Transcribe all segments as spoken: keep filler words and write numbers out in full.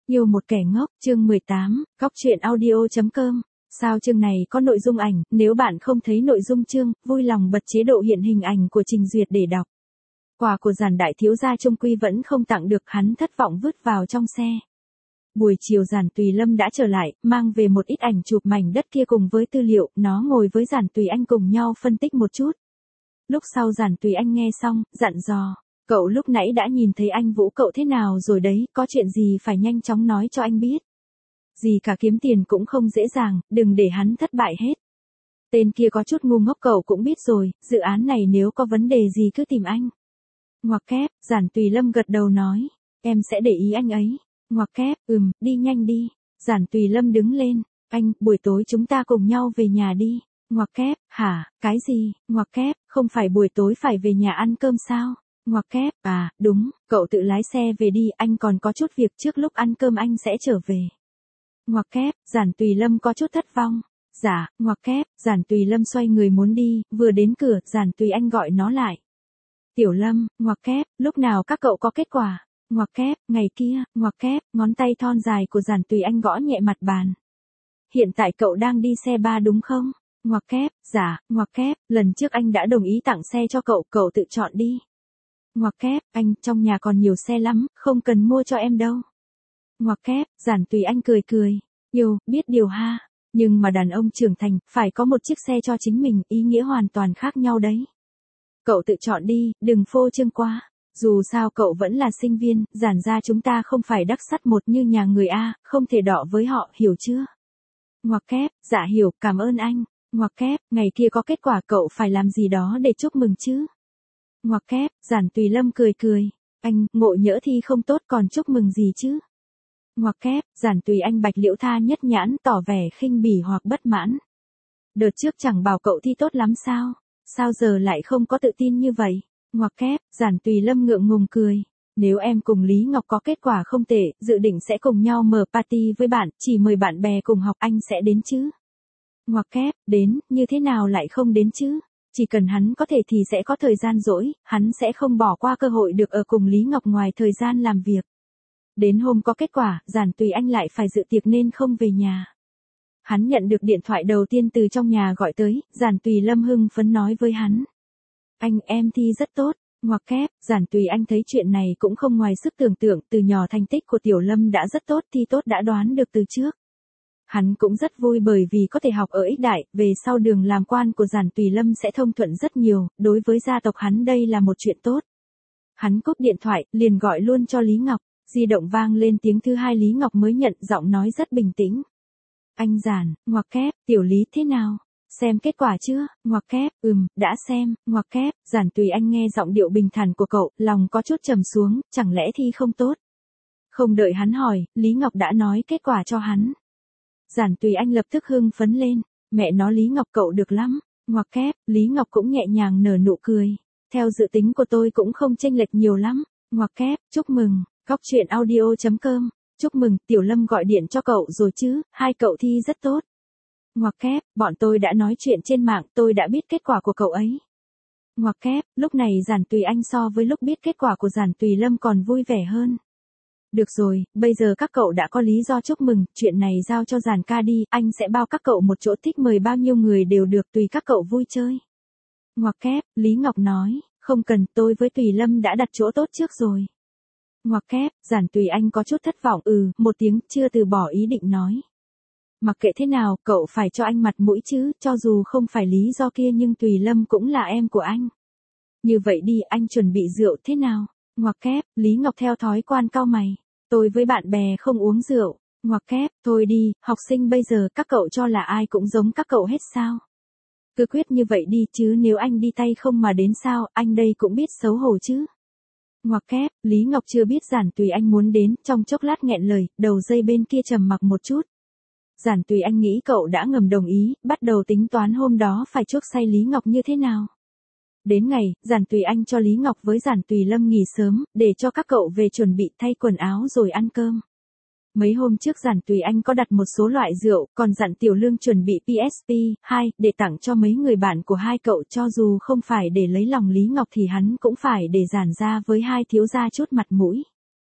Yêu một kẻ ngốc, chương mười tám, góc truyện audio.com. Sao chương này có nội dung ảnh, nếu bạn không thấy nội dung chương, vui lòng bật chế độ hiện hình ảnh của trình duyệt để đọc. Quà của Giản đại thiếu gia trung quy vẫn không tặng được, hắn thất vọng vứt vào trong xe. Buổi chiều Giản Tùy Lâm đã trở lại, mang về một ít ảnh chụp mảnh đất kia cùng với tư liệu, nó ngồi với Giản Tùy Anh cùng nhau phân tích một chút. Lúc sau Giản Tùy Anh nghe xong, dặn dò. Cậu lúc nãy đã nhìn thấy anh Vũ cậu thế nào rồi đấy, có chuyện gì phải nhanh chóng nói cho anh biết. Gì cả kiếm tiền cũng không dễ dàng, đừng để hắn thất bại hết. Tên kia có chút ngu ngốc cậu cũng biết rồi, dự án này nếu có vấn đề gì cứ tìm anh. Ngoặc kép, Giản Tùy Lâm gật đầu nói, em sẽ để ý anh ấy. Ngoặc kép, ừm, đi nhanh đi. Giản Tùy Lâm đứng lên, anh, buổi tối chúng ta cùng nhau về nhà đi. Ngoặc kép, hả, cái gì, ngoặc kép, không phải buổi tối phải về nhà ăn cơm sao? Ngoặc kép, à, đúng, cậu tự lái xe về đi, anh còn có chút việc trước lúc ăn cơm anh sẽ trở về. Ngoặc kép, Giản Tùy Lâm có chút thất vọng. Dạ, ngoặc kép, Giản Tùy Lâm xoay người muốn đi, vừa đến cửa, Giản Tùy Anh gọi nó lại. Tiểu Lâm, ngoặc kép, lúc nào các cậu có kết quả? Ngoặc kép, ngày kia, ngoặc kép, ngón tay thon dài của Giản Tùy Anh gõ nhẹ mặt bàn. Hiện tại cậu đang đi xe ba đúng không? Ngoặc kép, dạ, ngoặc kép, lần trước anh đã đồng ý tặng xe cho cậu, cậu tự chọn đi. Ngoặc kép, anh, trong nhà còn nhiều xe lắm, không cần mua cho em đâu. Ngoặc kép, Giản Tùy Anh cười cười. Yêu, biết điều ha. Nhưng mà đàn ông trưởng thành, phải có một chiếc xe cho chính mình, ý nghĩa hoàn toàn khác nhau đấy. Cậu tự chọn đi, đừng phô trương quá. Dù sao cậu vẫn là sinh viên, Giản gia chúng ta không phải đắc sắt một như nhà người A, không thể đọ với họ, hiểu chưa? Ngoặc kép, dạ hiểu, cảm ơn anh. Ngoặc kép, ngày kia có kết quả cậu phải làm gì đó để chúc mừng chứ? Ngoặc kép, Giản Tùy Lâm cười cười. Anh, ngộ nhỡ thi không tốt còn chúc mừng gì chứ? Ngoặc kép, Giản Tùy Anh bạch liễu tha nhất nhãn tỏ vẻ khinh bỉ hoặc bất mãn. Đợt trước chẳng bảo cậu thi tốt lắm sao? Sao giờ lại không có tự tin như vậy? Ngoặc kép, Giản Tùy Lâm ngượng ngùng cười. Nếu em cùng Lý Ngọc có kết quả không tệ, dự định sẽ cùng nhau mở party với bạn, chỉ mời bạn bè cùng học anh sẽ đến chứ? Ngoặc kép, đến, như thế nào lại không đến chứ? Chỉ cần hắn có thể thì sẽ có thời gian rỗi, hắn sẽ không bỏ qua cơ hội được ở cùng Lý Ngọc ngoài thời gian làm việc. Đến hôm có kết quả, Giản Tùy Anh lại phải dự tiệc nên không về nhà. Hắn nhận được điện thoại đầu tiên từ trong nhà gọi tới, Giản Tùy Lâm hưng phấn nói với hắn. Anh, em thi rất tốt. Ngoặc kép, Giản Tùy Anh thấy chuyện này cũng không ngoài sức tưởng tượng, từ nhỏ thành tích của Tiểu Lâm đã rất tốt, thi tốt đã đoán được từ trước. Hắn cũng rất vui bởi vì có thể học ở Ích Đại, về sau đường làm quan của Giản Tùy Lâm sẽ thông thuận rất nhiều, đối với gia tộc hắn đây là một chuyện tốt. Hắn cúp điện thoại, liền gọi luôn cho Lý Ngọc, di động vang lên tiếng thứ hai Lý Ngọc mới nhận, giọng nói rất bình tĩnh. Anh Giản, ngoặc kép, Tiểu Lý thế nào? Xem kết quả chưa? Ngoặc kép, ừm, đã xem, ngoặc kép, Giản Tùy Anh nghe giọng điệu bình thản của cậu, lòng có chút trầm xuống, chẳng lẽ thi không tốt? Không đợi hắn hỏi, Lý Ngọc đã nói kết quả cho hắn. Giản Tùy Anh lập tức hưng phấn lên, mẹ nó Lý Ngọc cậu được lắm. Ngoặc kép, Lý Ngọc cũng nhẹ nhàng nở nụ cười. Theo dự tính của tôi cũng không chênh lệch nhiều lắm. Ngoặc kép, chúc mừng, góc truyện audio.com. Chúc mừng, Tiểu Lâm gọi điện cho cậu rồi chứ, hai cậu thi rất tốt. Ngoặc kép, bọn tôi đã nói chuyện trên mạng, tôi đã biết kết quả của cậu ấy. Ngoặc kép, lúc này Giản Tùy Anh so với lúc biết kết quả của Giản Tùy Lâm còn vui vẻ hơn. Được rồi, bây giờ các cậu đã có lý do chúc mừng, chuyện này giao cho Giản ca đi, anh sẽ bao các cậu một chỗ, thích mời bao nhiêu người đều được, tùy các cậu vui chơi. Ngoặc kép, Lý Ngọc nói, không cần, tôi với Tùy Lâm đã đặt chỗ tốt trước rồi. Ngoặc kép, Giản Tùy Anh có chút thất vọng, ừ, một tiếng, chưa từ bỏ ý định nói. Mặc kệ thế nào, cậu phải cho anh mặt mũi chứ, cho dù không phải lý do kia nhưng Tùy Lâm cũng là em của anh. Như vậy đi, anh chuẩn bị rượu thế nào? Ngoặc kép, Lý Ngọc theo thói quan cau mày. Tôi với bạn bè không uống rượu. Ngoặc kép, thôi đi, học sinh bây giờ các cậu cho là ai cũng giống các cậu hết sao? Cứ quyết như vậy đi chứ nếu anh đi tay không mà đến sao, anh đây cũng biết xấu hổ chứ. Ngoặc kép, Lý Ngọc chưa biết Giản Tùy Anh muốn đến, trong chốc lát nghẹn lời, đầu dây bên kia trầm mặc một chút. Giản Tùy Anh nghĩ cậu đã ngầm đồng ý, bắt đầu tính toán hôm đó phải chuốc say Lý Ngọc như thế nào. Đến ngày, Giản Tùy Anh cho Lý Ngọc với Giản Tùy Lâm nghỉ sớm, để cho các cậu về chuẩn bị thay quần áo rồi ăn cơm. Mấy hôm trước Giản Tùy Anh có đặt một số loại rượu, còn dặn Tiểu Lương chuẩn bị pê ét pê hai để tặng cho mấy người bạn của hai cậu, cho dù không phải để lấy lòng Lý Ngọc thì hắn cũng phải để giản ra với hai thiếu gia chút mặt mũi.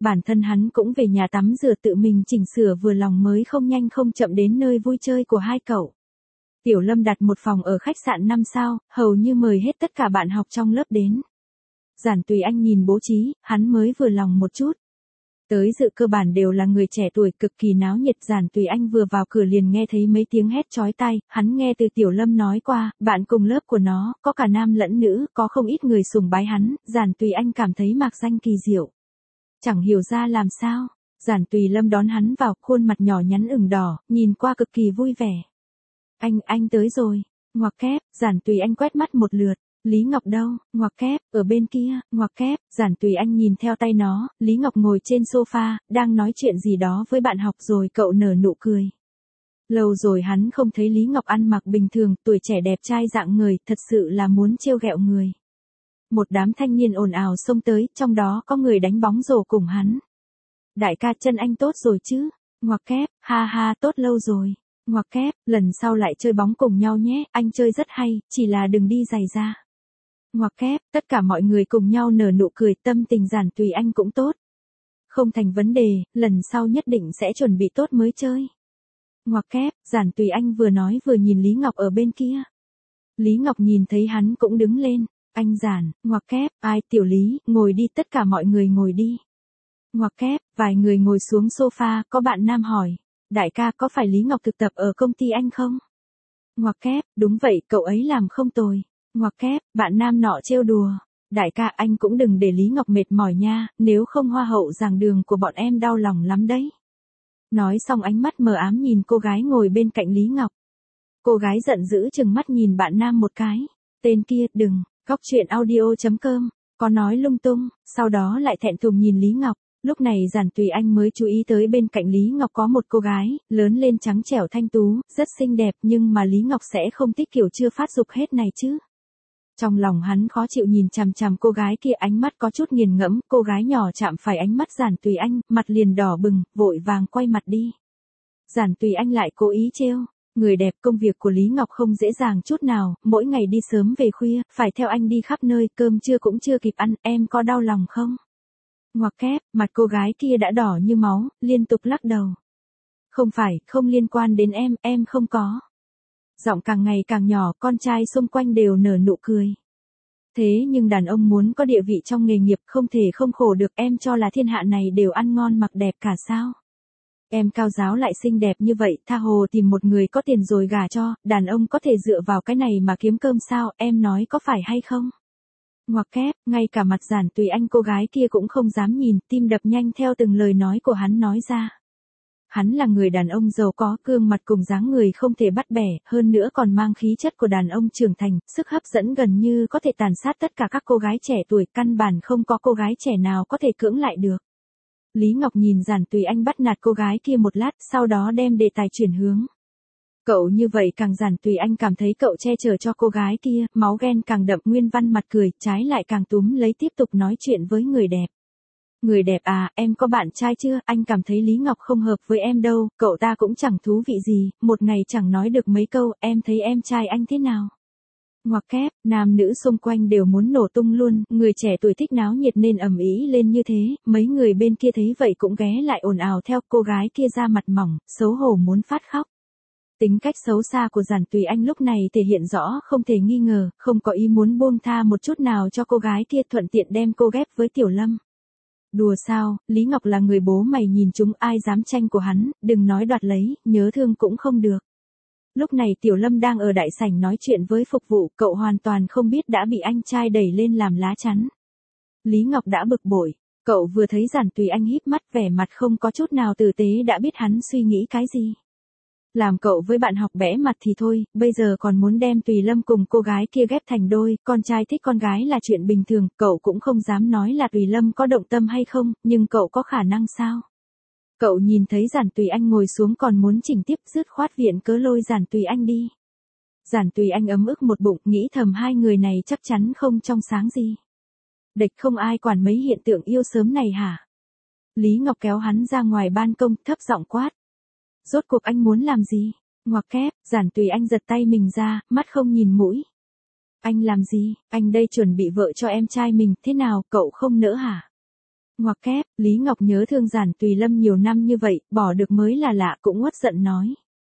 Bản thân hắn cũng về nhà tắm rửa tự mình chỉnh sửa vừa lòng mới không nhanh không chậm đến nơi vui chơi của hai cậu. Tiểu Lâm đặt một phòng ở khách sạn năm sao, hầu như mời hết tất cả bạn học trong lớp đến. Giản Tùy Anh nhìn bố trí, hắn mới vừa lòng một chút. Tới dự cơ bản đều là người trẻ tuổi cực kỳ náo nhiệt. Giản Tùy Anh vừa vào cửa liền nghe thấy mấy tiếng hét chói tai, hắn nghe từ Tiểu Lâm nói qua, bạn cùng lớp của nó, có cả nam lẫn nữ, có không ít người sùng bái hắn. Giản Tùy Anh cảm thấy mạc danh kỳ diệu. Chẳng hiểu ra làm sao, Giản Tùy Lâm đón hắn vào, khuôn mặt nhỏ nhắn ửng đỏ, nhìn qua cực kỳ vui vẻ. Anh, anh tới rồi, ngoặc kép. Giản Tùy Anh quét mắt một lượt. Lý Ngọc đâu, ngoặc kép, ở bên kia, ngoặc kép. Giản Tùy Anh nhìn theo tay nó, Lý Ngọc ngồi trên sofa, đang nói chuyện gì đó với bạn học rồi cậu nở nụ cười. Lâu rồi hắn không thấy Lý Ngọc ăn mặc bình thường, tuổi trẻ đẹp trai dạng người, thật sự là muốn trêu ghẹo người. Một đám thanh niên ồn ào xông tới, trong đó có người đánh bóng rổ cùng hắn. Đại ca chân anh tốt rồi chứ, ngoặc kép, ha ha tốt lâu rồi. Ngoặc kép, lần sau lại chơi bóng cùng nhau nhé, anh chơi rất hay, chỉ là đừng đi giày ra. Ngoặc kép, tất cả mọi người cùng nhau nở nụ cười, tâm tình Giản Tùy Anh cũng tốt. Không thành vấn đề, lần sau nhất định sẽ chuẩn bị tốt mới chơi. Ngoặc kép, Giản Tùy Anh vừa nói vừa nhìn Lý Ngọc ở bên kia. Lý Ngọc nhìn thấy hắn cũng đứng lên, anh Giản, ngoặc kép, ai, Tiểu Lý, ngồi đi, tất cả mọi người ngồi đi. Ngoặc kép, vài người ngồi xuống sofa, có bạn nam hỏi. Đại ca, có phải Lý Ngọc thực tập ở công ty anh không? Ngoặc kép, đúng vậy, cậu ấy làm không tồi. Ngoặc kép, bạn nam nọ trêu đùa. Đại ca, anh cũng đừng để Lý Ngọc mệt mỏi nha, nếu không hoa hậu giảng đường của bọn em đau lòng lắm đấy. Nói xong ánh mắt mờ ám nhìn cô gái ngồi bên cạnh Lý Ngọc. Cô gái giận dữ chừng mắt nhìn bạn nam một cái. Tên kia, đừng, góc truyện audio chấm com, có nói lung tung, sau đó lại thẹn thùng nhìn Lý Ngọc. Lúc này Giản Tùy Anh mới chú ý tới bên cạnh Lý Ngọc có một cô gái, lớn lên trắng trẻo thanh tú, rất xinh đẹp nhưng mà Lý Ngọc sẽ không thích kiểu chưa phát dục hết này chứ. Trong lòng hắn khó chịu nhìn chằm chằm cô gái kia, ánh mắt có chút nghiền ngẫm, cô gái nhỏ chạm phải ánh mắt Giản Tùy Anh, mặt liền đỏ bừng, vội vàng quay mặt đi. Giản Tùy Anh lại cố ý trêu, người đẹp, công việc của Lý Ngọc không dễ dàng chút nào, mỗi ngày đi sớm về khuya, phải theo anh đi khắp nơi, cơm trưa cũng chưa kịp ăn, em có đau lòng không? Ngoặc kép, mặt cô gái kia đã đỏ như máu, liên tục lắc đầu. Không phải, không liên quan đến em, em không có. Giọng càng ngày càng nhỏ, con trai xung quanh đều nở nụ cười. Thế nhưng đàn ông muốn có địa vị trong nghề nghiệp không thể không khổ được, em cho là thiên hạ này đều ăn ngon mặc đẹp cả sao? Em cao giáo lại xinh đẹp như vậy, tha hồ tìm một người có tiền rồi gả cho, đàn ông có thể dựa vào cái này mà kiếm cơm sao, em nói có phải hay không? Ngoặc kép, ngay cả mặt Giản Tùy Anh cô gái kia cũng không dám nhìn, tim đập nhanh theo từng lời nói của hắn nói ra. Hắn là người đàn ông giàu có, gương mặt cùng dáng người không thể bắt bẻ, hơn nữa còn mang khí chất của đàn ông trưởng thành, sức hấp dẫn gần như có thể tàn sát tất cả các cô gái trẻ tuổi, căn bản không có cô gái trẻ nào có thể cưỡng lại được. Lý Ngọc nhìn Giản Tùy Anh bắt nạt cô gái kia một lát, sau đó đem đề tài chuyển hướng. Cậu như vậy càng Giản Tùy Anh cảm thấy cậu che chở cho cô gái kia, máu ghen càng đậm, nguyên văn mặt cười, trái lại càng túm lấy tiếp tục nói chuyện với người đẹp. Người đẹp à, em có bạn trai chưa, anh cảm thấy Lý Ngọc không hợp với em đâu, cậu ta cũng chẳng thú vị gì, một ngày chẳng nói được mấy câu, em thấy em trai anh thế nào? Ngoặc kép, nam nữ xung quanh đều muốn nổ tung luôn, người trẻ tuổi thích náo nhiệt nên ầm ĩ lên như thế, mấy người bên kia thấy vậy cũng ghé lại ồn ào theo, cô gái kia ra mặt mỏng, xấu hổ muốn phát khóc. Tính cách xấu xa của Giản Tùy Anh lúc này thể hiện rõ không thể nghi ngờ, không có ý muốn buông tha một chút nào cho cô gái kia, thuận tiện đem cô ghép với Tiểu Lâm. Đùa sao, Lý Ngọc là người bố mày nhìn chúng, ai dám tranh của hắn, đừng nói đoạt lấy, nhớ thương cũng không được. Lúc này Tiểu Lâm đang ở đại sảnh nói chuyện với phục vụ, cậu hoàn toàn không biết đã bị anh trai đẩy lên làm lá chắn. Lý Ngọc đã bực bội, cậu vừa thấy Giản Tùy Anh híp mắt vẻ mặt không có chút nào tử tế đã biết hắn suy nghĩ cái gì. Làm cậu với bạn học bẽ mặt thì thôi, bây giờ còn muốn đem Tùy Lâm cùng cô gái kia ghép thành đôi, con trai thích con gái là chuyện bình thường, cậu cũng không dám nói là Tùy Lâm có động tâm hay không, nhưng cậu có khả năng sao? Cậu nhìn thấy Giản Tùy Anh ngồi xuống còn muốn chỉnh tiếp, dứt khoát viện cớ lôi Giản Tùy Anh đi. Giản Tùy Anh ấm ức một bụng, nghĩ thầm hai người này chắc chắn không trong sáng gì. Địch không ai quản mấy hiện tượng yêu sớm này hả? Lý Ngọc kéo hắn ra ngoài ban công, thấp giọng quát. Rốt cuộc anh muốn làm gì? Ngoặc kép, Giản Tùy Anh giật tay mình ra, mắt không nhìn mũi. Anh làm gì? Anh đây chuẩn bị vợ cho em trai mình, thế nào, cậu không nỡ hả? Ngoặc kép, Lý Ngọc nhớ thương Giản Tùy Lâm nhiều năm như vậy, bỏ được mới là lạ, cũng uất giận nói.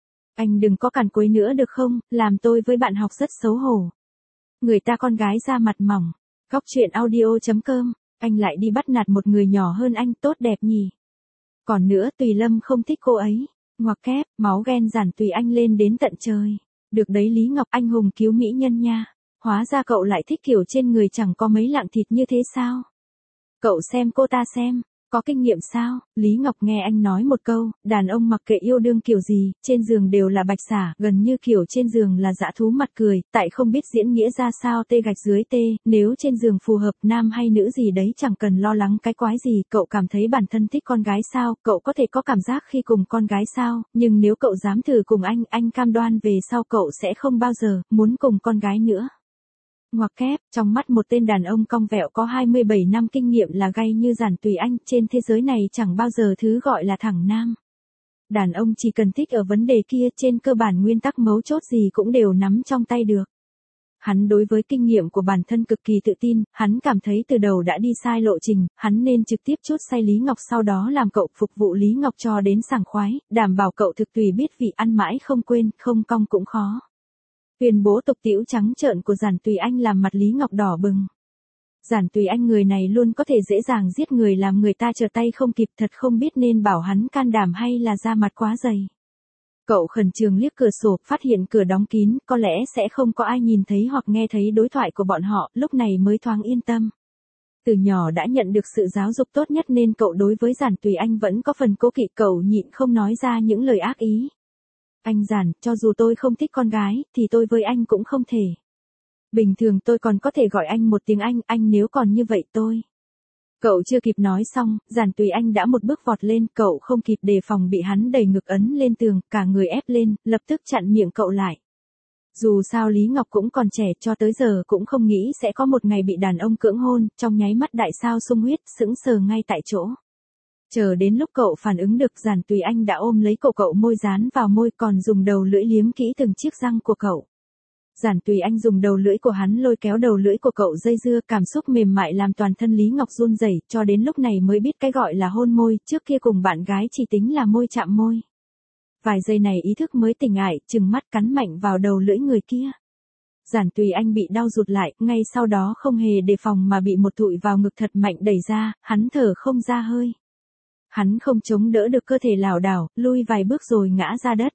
Anh đừng có cằn quấy nữa được không, làm tôi với bạn học rất xấu hổ. Người ta con gái da mặt mỏng. Góc truyện audio.com, anh lại đi bắt nạt một người nhỏ hơn anh, tốt đẹp nhỉ. Còn nữa Tùy Lâm không thích cô ấy. Ngoặc kép, máu ghen Giản Tùy Anh lên đến tận trời. Được đấy Lý Ngọc, anh hùng cứu mỹ nhân nha. Hóa ra cậu lại thích kiểu trên người chẳng có mấy lạng thịt như thế sao? Cậu xem cô ta xem, có kinh nghiệm sao? Lý Ngọc nghe anh nói một câu, đàn ông mặc kệ yêu đương kiểu gì, trên giường đều là bạch xả, gần như kiểu trên giường là dã thú mặt cười, tại không biết diễn nghĩa ra sao tê gạch dưới tê, nếu trên giường phù hợp nam hay nữ gì đấy chẳng cần lo lắng cái quái gì, cậu cảm thấy bản thân thích con gái sao, cậu có thể có cảm giác khi cùng con gái sao, nhưng nếu cậu dám thử cùng anh, anh cam đoan về sau cậu sẽ không bao giờ muốn cùng con gái nữa. Ngoặc kép, trong mắt một tên đàn ông cong vẹo có hai mươi bảy năm kinh nghiệm là gay như Giản Tùy Anh, trên thế giới này chẳng bao giờ thứ gọi là thẳng nam. Đàn ông chỉ cần thích ở vấn đề kia, trên cơ bản nguyên tắc mấu chốt gì cũng đều nắm trong tay được. Hắn đối với kinh nghiệm của bản thân cực kỳ tự tin, hắn cảm thấy từ đầu đã đi sai lộ trình, hắn nên trực tiếp chốt say Lý Ngọc sau đó làm cậu phục vụ Lý Ngọc cho đến sảng khoái, đảm bảo cậu thực tùy biết vị ăn mãi không quên, không cong cũng khó. Tuyên bố tục tĩu trắng trợn của Giản Tùy Anh làm mặt Lý Ngọc đỏ bừng. Giản Tùy Anh người này luôn có thể dễ dàng giết người làm người ta trở tay không kịp, thật không biết nên bảo hắn can đảm hay là da mặt quá dày. Cậu khẩn trương liếc cửa sổ, phát hiện cửa đóng kín, có lẽ sẽ không có ai nhìn thấy hoặc nghe thấy đối thoại của bọn họ, lúc này mới thoáng yên tâm. Từ nhỏ đã nhận được sự giáo dục tốt nhất nên cậu đối với Giản Tùy Anh vẫn có phần cố kỵ, cậu nhịn không nói ra những lời ác ý. Anh Giản, cho dù tôi không thích con gái, thì tôi với anh cũng không thể. Bình thường tôi còn có thể gọi anh một tiếng anh, anh nếu còn như vậy tôi. Cậu chưa kịp nói xong, Giản Tùy Anh đã một bước vọt lên, cậu không kịp đề phòng bị hắn đẩy ngực ấn lên tường, cả người ép lên, lập tức chặn miệng cậu lại. Dù sao Lý Ngọc cũng còn trẻ, cho tới giờ cũng không nghĩ sẽ có một ngày bị đàn ông cưỡng hôn, trong nháy mắt đại sao sung huyết, sững sờ ngay tại chỗ. Chờ đến lúc cậu phản ứng được, Giản Tùy Anh đã ôm lấy cậu, cậu môi dán vào môi, còn dùng đầu lưỡi liếm kỹ từng chiếc răng của cậu. Giản Tùy Anh dùng đầu lưỡi của hắn lôi kéo đầu lưỡi của cậu dây dưa, cảm xúc mềm mại làm toàn thân Lý Ngọc run rẩy, cho đến lúc này mới biết cái gọi là hôn môi, trước kia cùng bạn gái chỉ tính là môi chạm môi. Vài giây này ý thức mới tỉnh ải, trừng mắt cắn mạnh vào đầu lưỡi người kia. Giản Tùy Anh bị đau rụt lại, ngay sau đó không hề đề phòng mà bị một thụi vào ngực thật mạnh đẩy ra, hắn thở không ra hơi. Hắn không chống đỡ được, cơ thể lảo đảo, lui vài bước rồi ngã ra đất.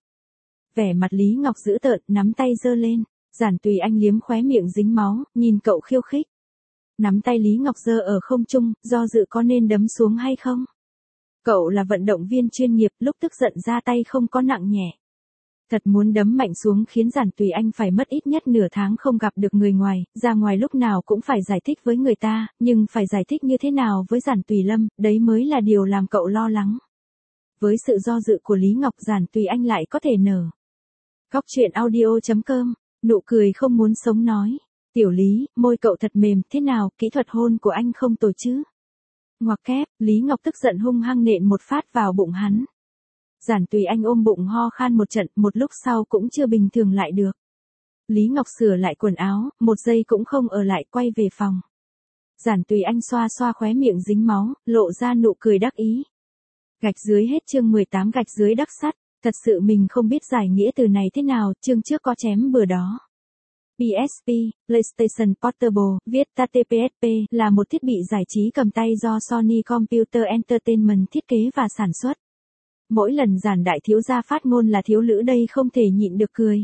Vẻ mặt Lý Ngọc dữ tợn, nắm tay giơ lên. Giản Tùy Anh liếm khóe miệng dính máu, nhìn cậu khiêu khích. Nắm tay Lý Ngọc giơ ở không trung, do dự có nên đấm xuống hay không. Cậu là vận động viên chuyên nghiệp, lúc tức giận ra tay không có nặng nhẹ. Thật muốn đấm mạnh xuống khiến Giản Tùy Anh phải mất ít nhất nửa tháng không gặp được người ngoài, ra ngoài lúc nào cũng phải giải thích với người ta, nhưng phải giải thích như thế nào với Giản Tùy Lâm, đấy mới là điều làm cậu lo lắng. Với sự do dự của Lý Ngọc, Giản Tùy Anh lại có thể nở. Góc truyện audio.com, nụ cười không muốn sống nói. Tiểu Lý, môi cậu thật mềm, thế nào, kỹ thuật hôn của anh không tồi chứ? Ngoặc kép, Lý Ngọc tức giận hung hăng nện một phát vào bụng hắn. Giản Tùy Anh ôm bụng ho khan một trận, một lúc sau cũng chưa bình thường lại được. Lý Ngọc sửa lại quần áo, một giây cũng không ở lại, quay về phòng. Giản Tùy Anh xoa xoa khóe miệng dính máu, lộ ra nụ cười đắc ý. Gạch dưới hết chương mười tám gạch dưới đắc sắt, thật sự mình không biết giải nghĩa từ này thế nào, chương trước có chém bừa đó. pê ét pê, PlayStation Portable, viết tắt tê pê ét pê, là một thiết bị giải trí cầm tay do Sony Computer Entertainment thiết kế và sản xuất. Mỗi lần Giản đại thiếu gia phát ngôn là thiếu lữ đây không thể nhịn được cười.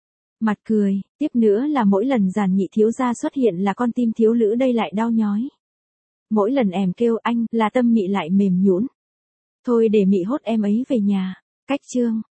Mặt cười, tiếp nữa là mỗi lần Giản nhị thiếu gia xuất hiện là con tim thiếu lữ đây lại đau nhói. Mỗi lần em kêu anh là tâm mị lại mềm nhũn. Thôi để mị hốt em ấy về nhà. Cách chương.